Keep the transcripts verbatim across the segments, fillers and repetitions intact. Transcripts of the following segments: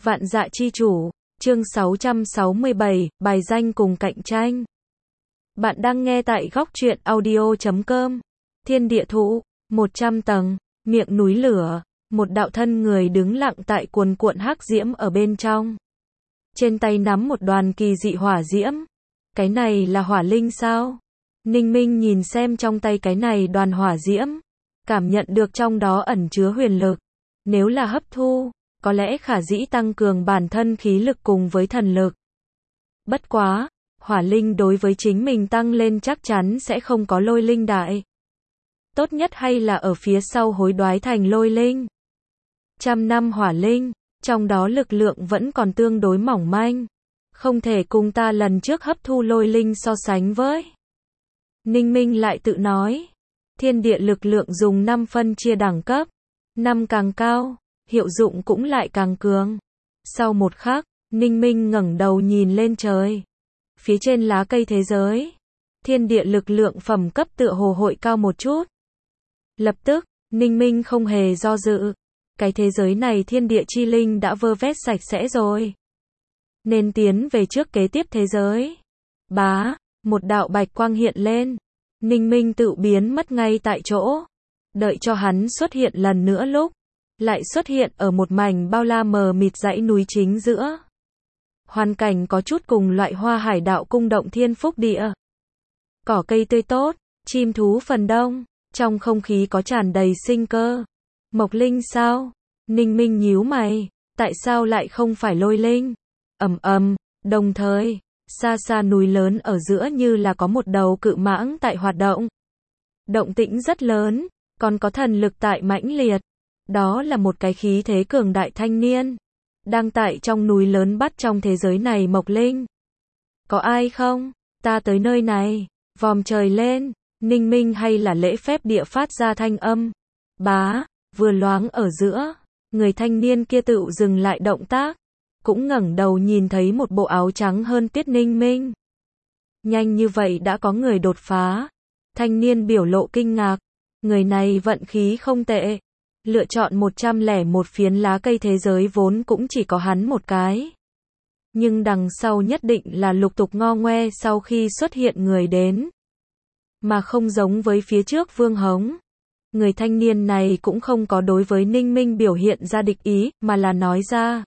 Vạn Dạ Chi Chủ, chương sáu trăm sáu mươi bảy, bài danh cùng cạnh tranh. Bạn đang nghe tại góc truyện audio chấm com. Thiên địa thụ, một trăm tầng, miệng núi lửa, một đạo thân người đứng lặng tại cuồn cuộn hắc diễm ở bên trong. Trên tay nắm một đoàn kỳ dị hỏa diễm. Cái này là hỏa linh sao? Ninh Minh nhìn xem trong tay cái này đoàn hỏa diễm, cảm nhận được trong đó ẩn chứa huyền lực. Nếu là hấp thu, có lẽ khả dĩ tăng cường bản thân khí lực cùng với thần lực. Bất quá, hỏa linh đối với chính mình tăng lên chắc chắn sẽ không có lôi linh đại. Tốt nhất hay là ở phía sau hối đoái thành lôi linh. Trăm năm hỏa linh, trong đó lực lượng vẫn còn tương đối mỏng manh. Không thể cùng ta lần trước hấp thu lôi linh so sánh với. Ninh Minh lại tự nói. Thiên địa lực lượng dùng năm phân chia đẳng cấp. Năm càng cao, hiệu dụng cũng lại càng cường. Sau một khắc, Ninh Minh ngẩng đầu nhìn lên trời. Phía trên lá cây thế giới, thiên địa lực lượng phẩm cấp tựa hồ hội cao một chút. Lập tức, Ninh Minh không hề do dự. Cái thế giới này thiên địa chi linh đã vơ vét sạch sẽ rồi. Nên tiến về trước kế tiếp thế giới. Bá, một đạo bạch quang hiện lên. Ninh Minh tự biến mất ngay tại chỗ. Đợi cho hắn xuất hiện lần nữa lúc, lại xuất hiện ở một mảnh bao la mờ mịt dãy núi chính giữa. Hoàn cảnh có chút cùng loại Hoa Hải Đạo cung động thiên phúc địa. Cỏ cây tươi tốt, chim thú phần đông, trong không khí có tràn đầy sinh cơ. Mộc linh sao? Ninh Minh nhíu mày, tại sao lại không phải lôi linh? Ầm ầm, đồng thời, xa xa núi lớn ở giữa như là có một đầu cự mãng tại hoạt động. Động tĩnh rất lớn, còn có thần lực tại mãnh liệt. Đó là một cái khí thế cường đại thanh niên, đang tại trong núi lớn bắt trong thế giới này mộc linh. Có ai không? Ta tới nơi này. Vòm trời lên, Ninh Minh hay là lễ phép địa phát ra thanh âm. Bá, vừa loáng ở giữa, người thanh niên kia tự dừng lại động tác, cũng ngẩng đầu nhìn thấy một bộ áo trắng hơn tuyết Ninh Minh. Nhanh như vậy đã có người đột phá. Thanh niên biểu lộ kinh ngạc. Người này vận khí không tệ. Lựa chọn một trăm lẻ một phiến lá cây thế giới vốn cũng chỉ có hắn một cái. Nhưng đằng sau nhất định là lục tục ngo ngoe sau khi xuất hiện người đến. Mà không giống với phía trước Vương Hống. Người thanh niên này cũng không có đối với Ninh Minh biểu hiện ra địch ý, mà là nói ra.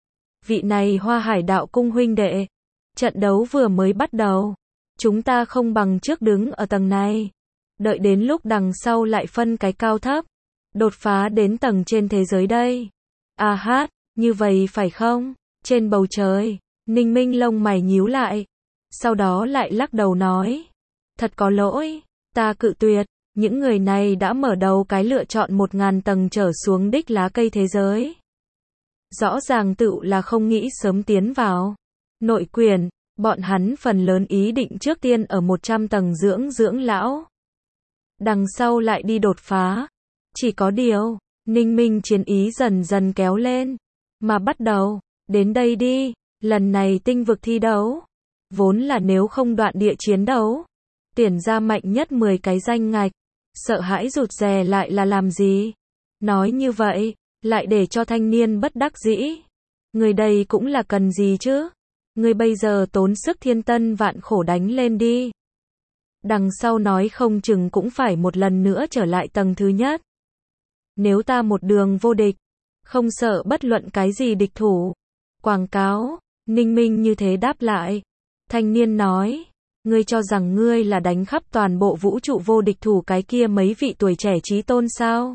Vị này Hoa Hải Đạo cung huynh đệ. Trận đấu vừa mới bắt đầu. Chúng ta không bằng trước đứng ở tầng này. Đợi đến lúc đằng sau lại phân cái cao thấp. Đột phá đến tầng trên thế giới đây. À hát, như vậy phải không? Trên bầu trời, Ninh Minh lông mày nhíu lại. Sau đó lại lắc đầu nói. Thật có lỗi, ta cự tuyệt. Những người này đã mở đầu cái lựa chọn một ngàn tầng trở xuống đích lá cây thế giới. Rõ ràng tự là không nghĩ sớm tiến vào. Nội quyền, bọn hắn phần lớn ý định trước tiên ở một trăm tầng dưỡng dưỡng lão. Đằng sau lại đi đột phá. Chỉ có điều, Ninh Minh chiến ý dần dần kéo lên. Mà bắt đầu, đến đây đi, lần này tinh vực thi đấu. Vốn là nếu không đoạn địa chiến đấu. Tuyển ra mạnh nhất mười cái danh ngạch. Sợ hãi rụt rè lại là làm gì? Nói như vậy, lại để cho thanh niên bất đắc dĩ. Người đây cũng là cần gì chứ? Người bây giờ tốn sức thiên tân vạn khổ đánh lên đi. Đằng sau nói không chừng cũng phải một lần nữa trở lại tầng thứ nhất. Nếu ta một đường vô địch, không sợ bất luận cái gì địch thủ. Quảng cáo, Ninh Minh như thế đáp lại. Thanh niên nói, ngươi cho rằng ngươi là đánh khắp toàn bộ vũ trụ vô địch thủ cái kia mấy vị tuổi trẻ chí tôn sao?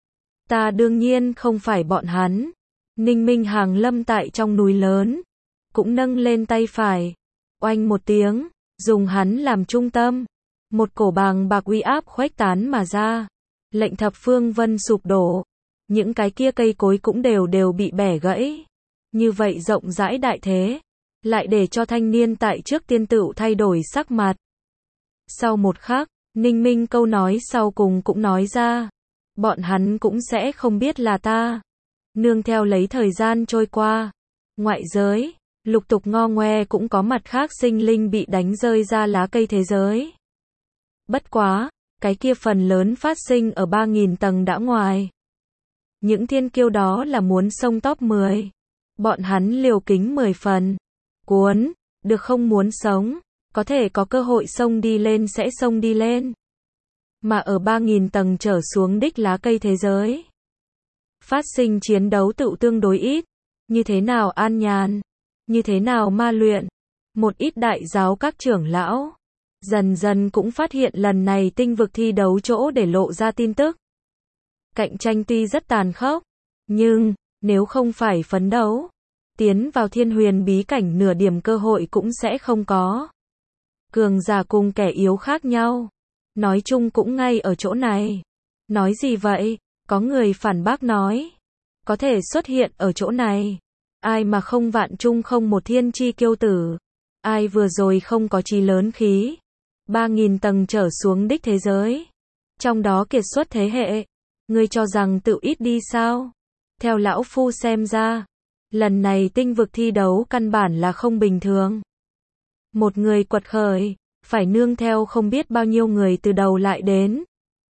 Ta đương nhiên không phải bọn hắn. Ninh Minh hàng lâm tại trong núi lớn, cũng nâng lên tay phải. Oanh một tiếng, dùng hắn làm trung tâm. Một cổ bàng bạc uy áp khuếch tán mà ra. Lệnh thập phương vân sụp đổ. Những cái kia cây cối cũng đều đều bị bẻ gãy. Như vậy rộng rãi đại thế. Lại để cho thanh niên tại trước tiên tựu thay đổi sắc mặt. Sau một khắc, Ninh Minh câu nói sau cùng cũng nói ra. Bọn hắn cũng sẽ không biết là ta. Nương theo lấy thời gian trôi qua. Ngoại giới, lục tục ngo ngoe cũng có mặt khác sinh linh bị đánh rơi ra lá cây thế giới. Bất quá, cái kia phần lớn phát sinh ở ba nghìn tầng đã ngoài. Những thiên kiêu đó là muốn xông top mười. Bọn hắn liều kính mười phần. Cuốn, được không muốn sống, có thể có cơ hội xông đi lên sẽ xông đi lên. Mà ở ba nghìn tầng trở xuống đích lá cây thế giới, phát sinh chiến đấu tự tương đối ít. Như thế nào an nhàn, như thế nào ma luyện. Một ít đại giáo các trưởng lão dần dần cũng phát hiện lần này tinh vực thi đấu chỗ để lộ ra tin tức. Cạnh tranh tuy rất tàn khốc, nhưng nếu không phải phấn đấu, tiến vào thiên huyền bí cảnh nửa điểm cơ hội cũng sẽ không có. Cường giả cùng kẻ yếu khác nhau, nói chung cũng ngay ở chỗ này. Nói gì vậy? Có người phản bác nói, có thể xuất hiện ở chỗ này, ai mà không vạn chung không một thiên chi kiêu tử, ai vừa rồi không có chí lớn khí. Ba nghìn tầng trở xuống đích thế giới, trong đó kiệt xuất thế hệ, ngươi cho rằng tự ít đi sao? Theo lão phu xem ra, lần này tinh vực thi đấu căn bản là không bình thường. Một người quật khởi, phải nương theo không biết bao nhiêu người từ đầu lại đến.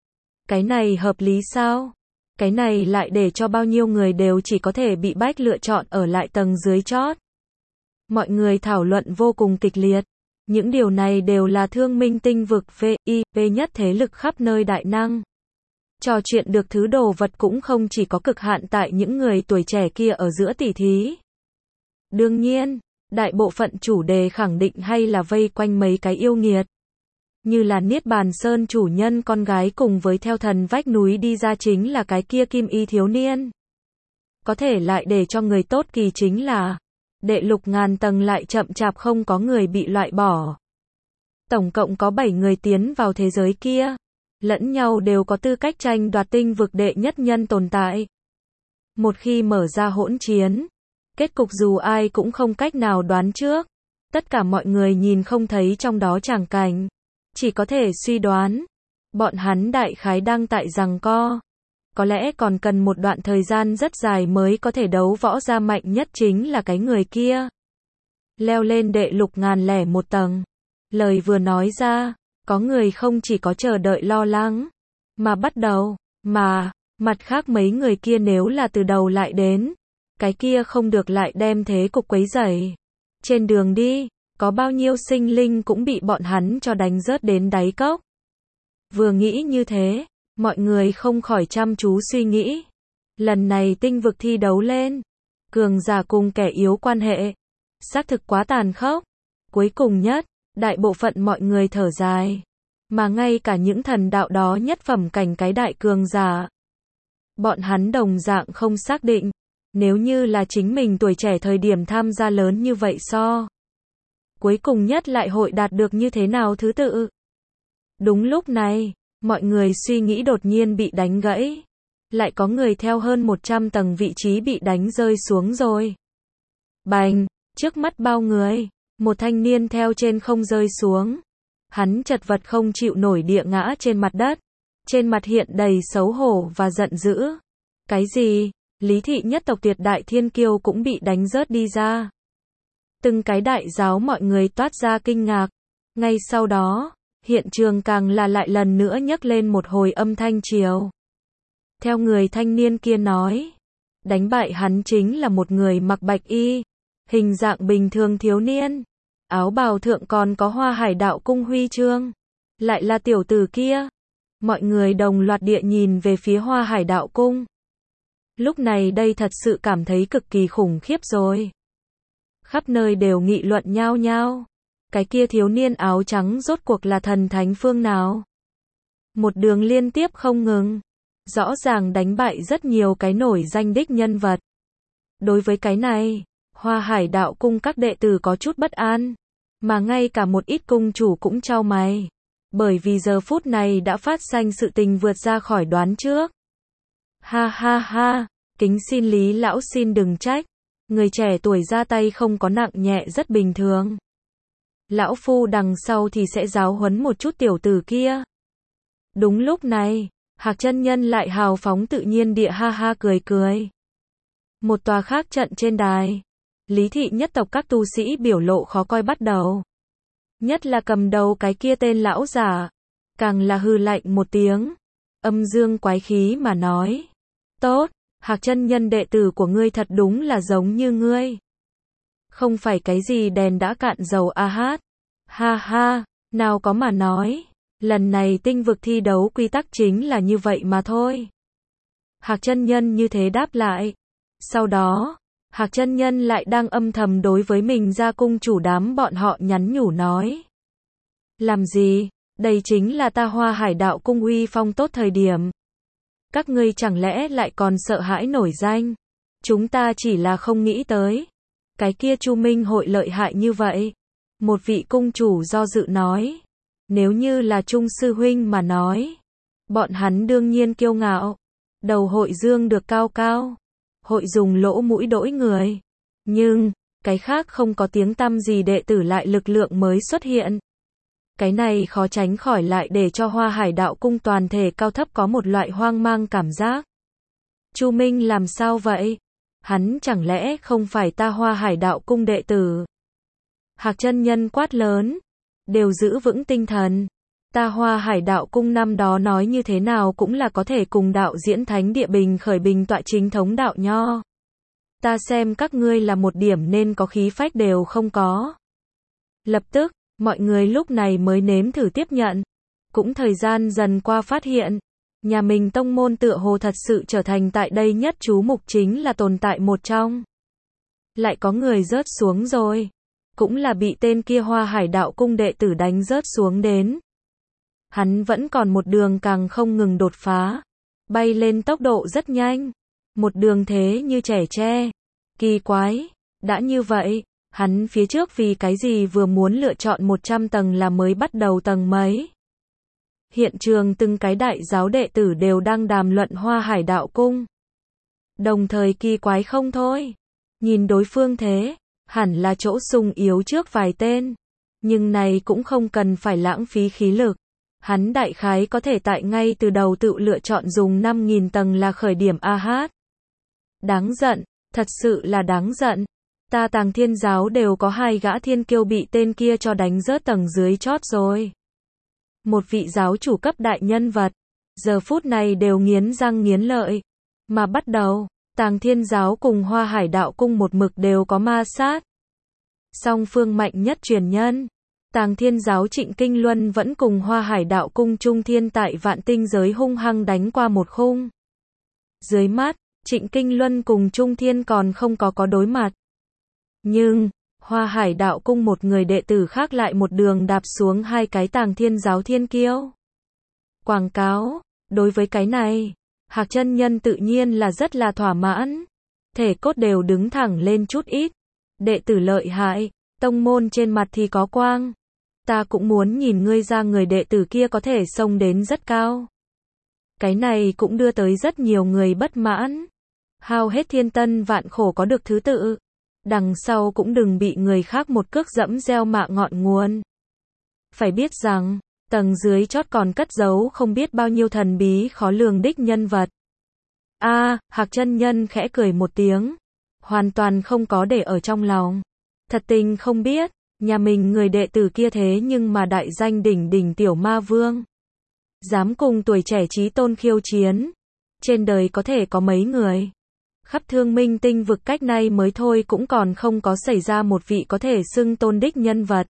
Cái này hợp lý sao? Cái này lại để cho bao nhiêu người đều chỉ có thể bị bách lựa chọn ở lại tầng dưới chót. Mọi người thảo luận vô cùng kịch liệt. Những điều này đều là thương minh tinh vực vê i pê nhất thế lực khắp nơi đại năng. Trò chuyện được thứ đồ vật cũng không chỉ có cực hạn tại những người tuổi trẻ kia ở giữa tỉ thí. Đương nhiên, đại bộ phận chủ đề khẳng định hay là vây quanh mấy cái yêu nghiệt. Như là Niết Bàn Sơn chủ nhân con gái cùng với theo thần vách núi đi ra chính là cái kia kim y thiếu niên. Có thể lại để cho người tốt kỳ chính là đệ lục ngàn tầng lại chậm chạp không có người bị loại bỏ. Tổng cộng có bảy người tiến vào thế giới kia, lẫn nhau đều có tư cách tranh đoạt tinh vực đệ nhất nhân tồn tại. Một khi mở ra hỗn chiến, kết cục dù ai cũng không cách nào đoán trước. Tất cả mọi người nhìn không thấy trong đó tràng cảnh, chỉ có thể suy đoán. Bọn hắn đại khái đang tại giằng co. Có lẽ còn cần một đoạn thời gian rất dài mới có thể đấu võ ra mạnh nhất chính là cái người kia. Leo lên đệ lục ngàn lẻ một tầng. Lời vừa nói ra, có người không chỉ có chờ đợi lo lắng, mà bắt đầu, mà, mặt khác mấy người kia nếu là từ đầu lại đến, cái kia không được lại đem thế cục quấy rầy. Trên đường đi, có bao nhiêu sinh linh cũng bị bọn hắn cho đánh rớt đến đáy cốc. Vừa nghĩ như thế, mọi người không khỏi chăm chú suy nghĩ. Lần này tinh vực thi đấu lên, cường giả cùng kẻ yếu quan hệ, xác thực quá tàn khốc. Cuối cùng nhất, đại bộ phận mọi người thở dài. Mà ngay cả những thần đạo đó nhất phẩm cảnh cái đại cường giả, bọn hắn đồng dạng không xác định. Nếu như là chính mình tuổi trẻ thời điểm tham gia lớn như vậy so, cuối cùng nhất lại hội đạt được như thế nào thứ tự. Đúng lúc này, mọi người suy nghĩ đột nhiên bị đánh gãy. Lại có người theo hơn một trăm tầng vị trí bị đánh rơi xuống rồi. Bành, trước mắt bao người, một thanh niên theo trên không rơi xuống. Hắn chật vật không chịu nổi địa ngã trên mặt đất. Trên mặt hiện đầy xấu hổ và giận dữ. Cái gì? Lý thị nhất tộc tuyệt đại thiên kiêu cũng bị đánh rớt đi ra. Từng cái đại giáo mọi người toát ra kinh ngạc. Ngay sau đó, hiện trường càng là lại lần nữa nhấc lên một hồi âm thanh triều. Theo người thanh niên kia nói, đánh bại hắn chính là một người mặc bạch y, hình dạng bình thường thiếu niên, áo bào thượng còn có Hoa Hải Đạo Cung huy chương, lại là tiểu tử kia. Mọi người đồng loạt địa nhìn về phía Hoa Hải Đạo Cung. Lúc này đây thật sự cảm thấy cực kỳ khủng khiếp rồi. Khắp nơi đều nghị luận nhao nhao. Cái kia thiếu niên áo trắng rốt cuộc là thần thánh phương nào? Một đường liên tiếp không ngừng. Rõ ràng đánh bại rất nhiều cái nổi danh đích nhân vật. Đối với cái này, Hoa Hải Đạo Cung các đệ tử có chút bất an. Mà ngay cả một ít cung chủ cũng chau mày. Bởi vì giờ phút này đã phát sinh sự tình vượt ra khỏi đoán trước. Ha ha ha, kính xin Lý lão xin đừng trách. Người trẻ tuổi ra tay không có nặng nhẹ rất bình thường. Lão phu đằng sau thì sẽ giáo huấn một chút tiểu tử kia. Đúng lúc này, Hạc chân nhân lại hào phóng tự nhiên địa ha ha cười cười. Một tòa khác trận trên đài, Lý thị nhất tộc các tu sĩ biểu lộ khó coi bắt đầu. Nhất là cầm đầu cái kia tên lão giả, càng là hư lạnh một tiếng, âm dương quái khí mà nói. Tốt, Hạc chân nhân đệ tử của ngươi thật đúng là giống như ngươi. Không phải cái gì đèn đã cạn dầu a hát. Ha ha, nào có mà nói. Lần này tinh vực thi đấu quy tắc chính là như vậy mà thôi. Hạc chân nhân như thế đáp lại. Sau đó, Hạc chân nhân lại đang âm thầm đối với mình ra cung chủ đám bọn họ nhắn nhủ nói. Làm gì? Đây chính là ta Hoa Hải Đạo cung uy phong tốt thời điểm. Các ngươi chẳng lẽ lại còn sợ hãi nổi danh? Chúng ta chỉ là không nghĩ tới. Cái kia Chu Minh hội lợi hại như vậy. Một vị cung chủ do dự nói. Nếu như là Trung sư huynh mà nói. Bọn hắn đương nhiên kiêu ngạo. Đầu hội dương được cao cao. Hội dùng lỗ mũi đỗi người. Nhưng, cái khác không có tiếng tăm gì đệ tử lại lực lượng mới xuất hiện. Cái này khó tránh khỏi lại để cho Hoa Hải Đạo cung toàn thể cao thấp có một loại hoang mang cảm giác. Chu Minh làm sao vậy? Hắn chẳng lẽ không phải ta Hoa Hải Đạo cung đệ tử? Hạc chân nhân quát lớn. Đều giữ vững tinh thần. Ta Hoa Hải Đạo cung năm đó nói như thế nào cũng là có thể cùng đạo diễn thánh địa bình khởi bình tọa chính thống đạo nho. Ta xem các ngươi là một điểm nên có khí phách đều không có. Lập tức, mọi người lúc này mới nếm thử tiếp nhận. Cũng thời gian dần qua phát hiện, nhà mình tông môn tựa hồ thật sự trở thành tại đây nhất chú mục chính là tồn tại một trong. Lại có người rớt xuống rồi. Cũng là bị tên kia Hoa Hải Đạo cung đệ tử đánh rớt xuống đến. Hắn vẫn còn một đường càng không ngừng đột phá. Bay lên tốc độ rất nhanh. Một đường thế như trẻ tre. Kỳ quái. Đã như vậy, hắn phía trước vì cái gì vừa muốn lựa chọn một trăm tầng là mới bắt đầu tầng mấy. Hiện trường từng cái đại giáo đệ tử đều đang đàm luận Hoa Hải Đạo cung. Đồng thời kỳ quái không thôi. Nhìn đối phương thế, hẳn là chỗ sung yếu trước vài tên. Nhưng này cũng không cần phải lãng phí khí lực. Hắn đại khái có thể tại ngay từ đầu tự lựa chọn dùng năm nghìn tầng là khởi điểm a hát. Đáng giận, thật sự là đáng giận. Ta Tàng Thiên giáo đều có hai gã thiên kiêu bị tên kia cho đánh rớt tầng dưới chót rồi. Một vị giáo chủ cấp đại nhân vật, giờ phút này đều nghiến răng nghiến lợi. Mà bắt đầu, Tàng Thiên giáo cùng Hoa Hải Đạo cung một mực đều có ma sát. Song phương mạnh nhất truyền nhân, Tàng Thiên giáo Trịnh Kinh Luân vẫn cùng Hoa Hải Đạo cung Trung Thiên tại Vạn Tinh giới hung hăng đánh qua một khung. Dưới mắt, Trịnh Kinh Luân cùng Trung Thiên còn không có có đối mặt. Nhưng, Hoa Hải Đạo cung một người đệ tử khác lại một đường đạp xuống hai cái Tàng Thiên giáo thiên kiêu. Quảng cáo, đối với cái này, Hạc chân nhân tự nhiên là rất là thỏa mãn. Thể cốt đều đứng thẳng lên chút ít. Đệ tử lợi hại, tông môn trên mặt thì có quang. Ta cũng muốn nhìn ngươi ra người đệ tử kia có thể xông đến rất cao. Cái này cũng đưa tới rất nhiều người bất mãn. Hao hết thiên tân vạn khổ có được thứ tự. Đằng sau cũng đừng bị người khác một cước dẫm gieo mạ ngọn nguồn. Phải biết rằng, tầng dưới chót còn cất giấu không biết bao nhiêu thần bí khó lường đích nhân vật. A, à, Hạc chân nhân khẽ cười một tiếng. Hoàn toàn không có để ở trong lòng. Thật tình không biết, nhà mình người đệ tử kia thế nhưng mà đại danh đỉnh đỉnh tiểu ma vương. Dám cùng tuổi trẻ chí tôn khiêu chiến. Trên đời có thể có mấy người. Khắp thương minh tinh vực cách nay mới thôi cũng còn không có xảy ra một vị có thể xưng tôn đích nhân vật.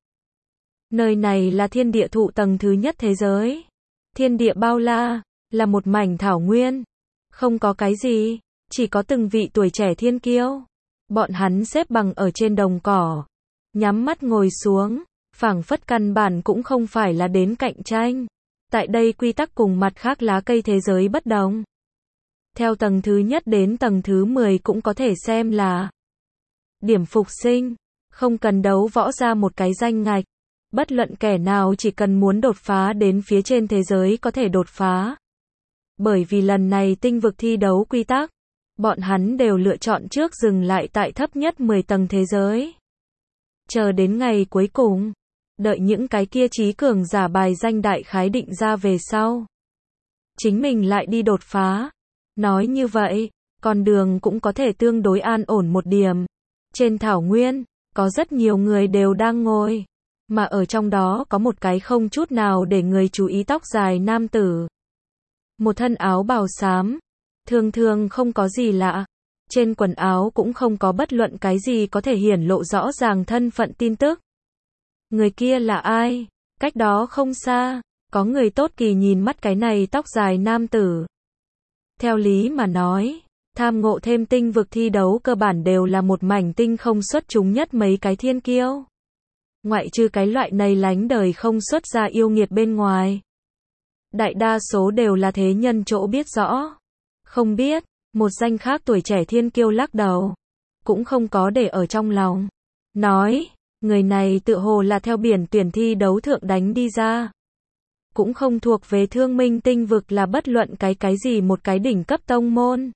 Nơi này là thiên địa thụ tầng thứ nhất thế giới. Thiên địa bao la, là một mảnh thảo nguyên. Không có cái gì, chỉ có từng vị tuổi trẻ thiên kiêu. Bọn hắn xếp bằng ở trên đồng cỏ. Nhắm mắt ngồi xuống, phảng phất căn bản cũng không phải là đến cạnh tranh. Tại đây quy tắc cùng mặt khác lá cây thế giới bất đồng. Theo tầng thứ nhất đến tầng thứ mười cũng có thể xem là điểm phục sinh, không cần đấu võ ra một cái danh ngạch. Bất luận kẻ nào chỉ cần muốn đột phá đến phía trên thế giới có thể đột phá. Bởi vì lần này tinh vực thi đấu quy tắc, bọn hắn đều lựa chọn trước dừng lại tại thấp nhất mười tầng thế giới. Chờ đến ngày cuối cùng, đợi những cái kia trí cường giả bài danh đại khái định ra về sau. Chính mình lại đi đột phá. Nói như vậy, con đường cũng có thể tương đối an ổn một điểm. Trên thảo nguyên, có rất nhiều người đều đang ngồi. Mà ở trong đó có một cái không chút nào để người chú ý tóc dài nam tử. Một thân áo bào xám. Thường thường không có gì lạ. Trên quần áo cũng không có bất luận cái gì có thể hiển lộ rõ ràng thân phận tin tức. Người kia là ai? Cách đó không xa, có người tốt kỳ nhìn mắt cái này tóc dài nam tử. Theo lý mà nói, tham ngộ thêm tinh vực thi đấu cơ bản đều là một mảnh tinh không xuất chúng nhất mấy cái thiên kiêu. Ngoại trừ cái loại này lánh đời không xuất ra yêu nghiệt bên ngoài. Đại đa số đều là thế nhân chỗ biết rõ. Không biết, một danh khác tuổi trẻ thiên kiêu lắc đầu. Cũng không có để ở trong lòng. Nói, người này tự hồ là theo biển tuyển thi đấu thượng đánh đi ra. Cũng không thuộc về thương minh tinh vực là bất luận cái cái gì một cái đỉnh cấp tông môn.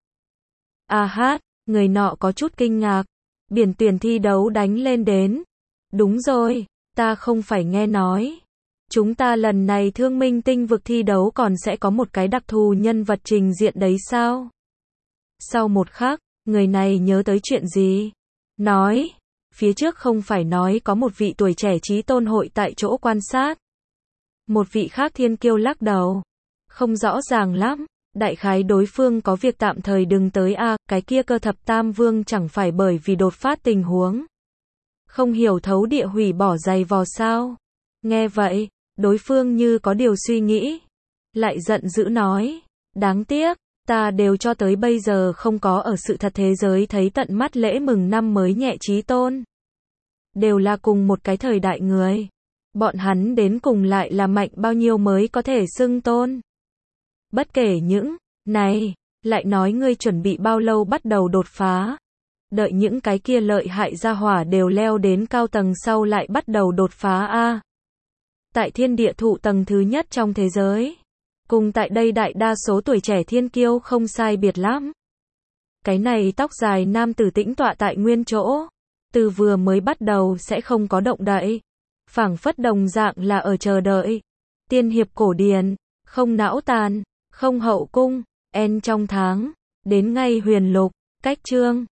À hát, người nọ có chút kinh ngạc. Biển tuyển thi đấu đánh lên đến. Đúng rồi, ta không phải nghe nói. Chúng ta lần này thương minh tinh vực thi đấu còn sẽ có một cái đặc thù nhân vật trình diện đấy sao? Sau một khắc, người này nhớ tới chuyện gì? Nói, phía trước không phải nói có một vị tuổi trẻ trí tôn hội tại chỗ quan sát. Một vị khác thiên kiêu lắc đầu. Không rõ ràng lắm, đại khái đối phương có việc tạm thời đừng tới a, à, cái kia cơ thập tam vương chẳng phải bởi vì đột phát tình huống. Không hiểu thấu địa hủy bỏ giày vò sao? Nghe vậy, đối phương như có điều suy nghĩ. Lại giận dữ nói, đáng tiếc, ta đều cho tới bây giờ không có ở sự thật thế giới thấy tận mắt lễ mừng năm mới nhẹ trí tôn. Đều là cùng một cái thời đại người. Bọn hắn đến cùng lại là mạnh bao nhiêu mới có thể xưng tôn. Bất kể những, này, lại nói ngươi chuẩn bị bao lâu bắt đầu đột phá. Đợi những cái kia lợi hại gia hỏa đều leo đến cao tầng sau lại bắt đầu đột phá a. Tại thiên địa thụ tầng thứ nhất trong thế giới. Cùng tại đây đại đa số tuổi trẻ thiên kiêu không sai biệt lắm. Cái này tóc dài nam tử tĩnh tọa tại nguyên chỗ. Từ vừa mới bắt đầu sẽ không có động đậy. Phảng phất đồng dạng là ở chờ đợi. Tiên hiệp cổ điển, không não tàn, không hậu cung, en trong tháng, đến ngay huyền lục, cách chương.